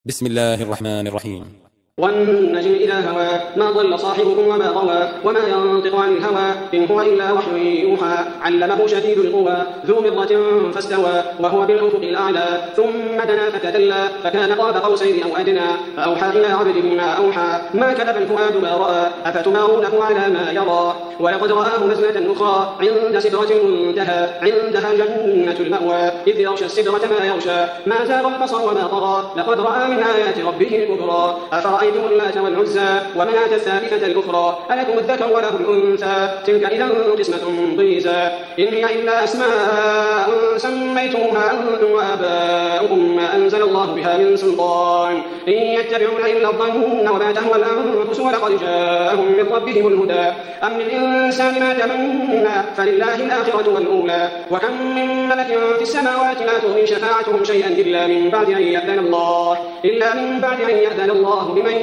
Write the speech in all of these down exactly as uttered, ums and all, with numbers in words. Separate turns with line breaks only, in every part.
بسم الله الرحمن الرحيم.
والنجم إذا هوى ما ضل صاحبكم وما غوى وما ينطق عن الهوى إن هو إلا وحي يوحى علمه شديد القوى ذو مرة فاستوى وهو بالأفق الأعلى ثم دنا فتدلى فكان قاب قوسين أو أدنى فأوحى إلى عبده ما أوحى ما كذب الفؤاد ما رأى أفتمارونه على ما يرى ولقد رآه نزلة أخرى عند سدرة المنتهى عندها جنة المأوى إذ يغشى السدرة ما يغشى ما زاغ البصر وما طغى لقد رأى من آيات ربه الكبرى أفرأيتم اللات والعزى ومناة الثالثة الأخرى ألكم الذكر وله الأنثى تلك إذا قسمة ضيزى إن هي إلا أسماء سميتموها أنتم وآباؤكم ما أنزل الله بها من سلطان إن يتبعون إلا الظن وما تهوى الأنفس ولقد جاءهم من ربهم الهدى أم للإنسان ما تمنى فلله الآخرة والأولى وكم من ملك في السماوات لا تغني شفاعتهم شيئا إلا من بعد أن يأذن الله إلا من بعد أن يأذن الله بمن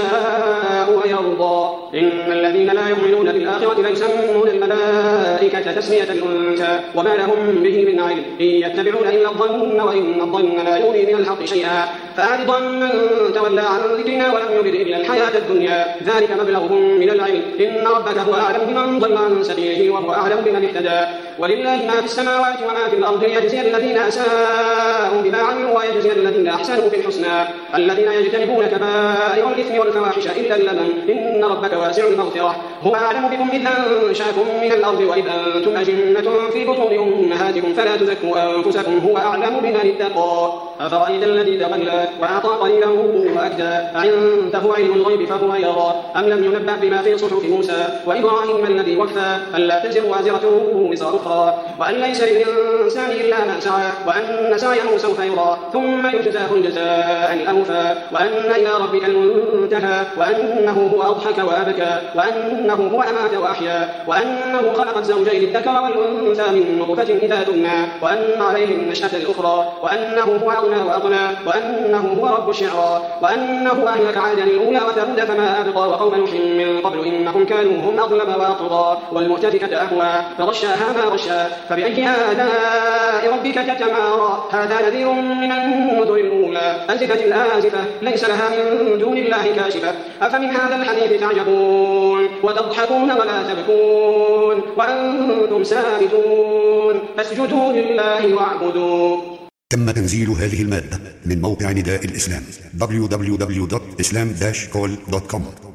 يشاء ويرضى إن الذين لا يؤمنون بالآخرة لا يسمون الملائكة تسمية الأنثى وما لهم به من علم إن يتبعون إلا الظن وإن الظن لا يغني من الحق شيئا فأعرض عمن تولى عن ذكرنا ولم يرد إلا الحياة الدنيا ذلك مبلغهم من العلم إن ربك هو أعلم بمن ضل عن سبيله وهو أعلم بمن اهتدى ولله ما في السماوات وما في الأرض ليجزي الذين أساءوا بما عملوا ويجزي الذين أحسنوا بالحسنى الذين يجتنبون كبائر الإثم والفواحش إلا اللمم إن ربك واسع المغفرة هو أعلم بكم إذ أنشأكم من الأرض وإذ أنتم أجنة في بطون أمهاتكم فلا تزكوا أنفسكم هو أعلم بمن اتقى أفرأيت الذي تولى وأعطى قليلا وأكدى أعنده علم الغيب فهو يرى أم لم ينبأ بما في صحف موسى وإبراهيم الذي وفى ألا تزر وازرة وزر أخرى وأن ليس للإنسان إلا ما سعى وأن سعيه سوف يرى ثم يجزاه الجزاء الأوفى وأن إلى ربك المنتهى وأنه هو أضحك وأبكى وأنه هو أمات وأحيا وأنه خلق الزوجين الذكر والأنثى من نطفة إذا تمنى وأن عليه النشأة الأخرى وأنه هو أغنى وأغنى وأنه هو رب الشعرى وأنه أهلك عادا الأولى وثمود فما أبقى وقوم نوح من قبل إنهم كانوا هم أظلم وأطغى والمؤتفكة أهوى فغشاها ما غشا فبأي آلاء ربك تتمارى هذا نذير من النذر الأولى أزفت الآزفة ليس لها من دون الله كاشفة أفمن هذا الحديث تعجبون وتضحكون ولا تبكون وأنتم سامتون فاسجدوا لله واعبدوا.
تم تنزيل هذه المادة من موقع نداء الإسلام دبليو دبليو دبليو دوت إسلام داش كول دوت كوم.